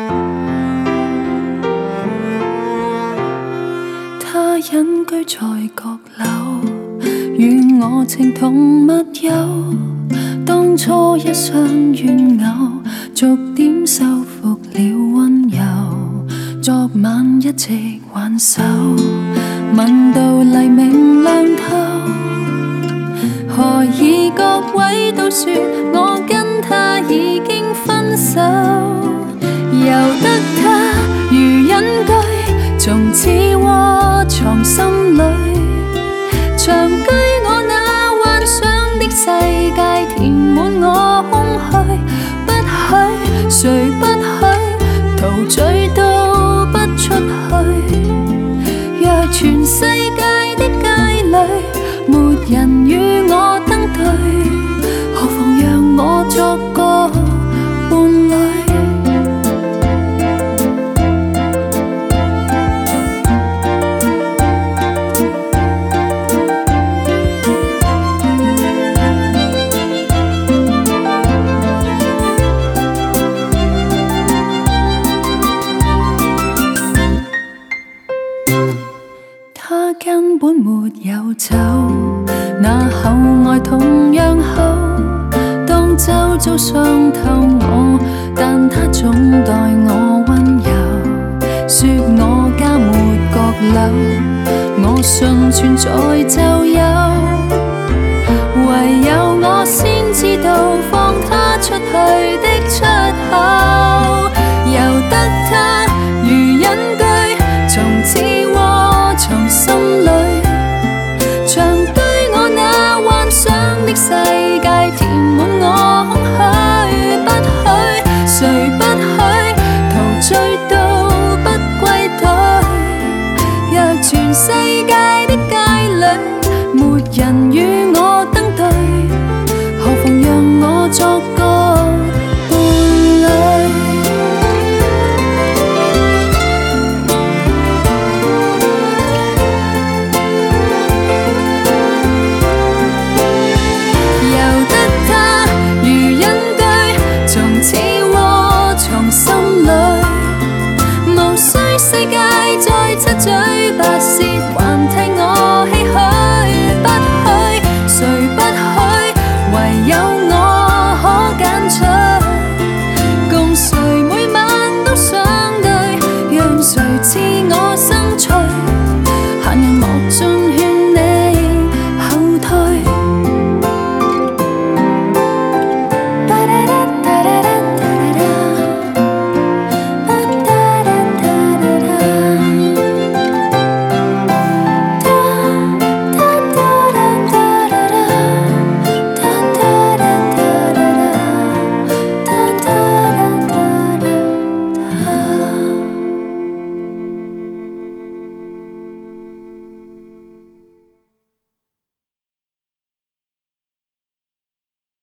他隱居在閣樓，與我情同密友。當初一雙怨偶，逐點修復了溫柔。昨晚一直挽手，問到黎明亮透，何以各位都說我跟他已經分手？由得他如隱居，從此窩藏心裏，長居我那幻想的世界，填滿我空虛。不許，誰不許，陶醉都不出去。若全世界的街裏，沒人與我登對，何妨讓我作個伴侶。他根本沒有走，那厚愛同樣厚。當周遭傷透我，但他總待我溫柔，說我家沒閣樓，我信存在就有，唯有我先知道。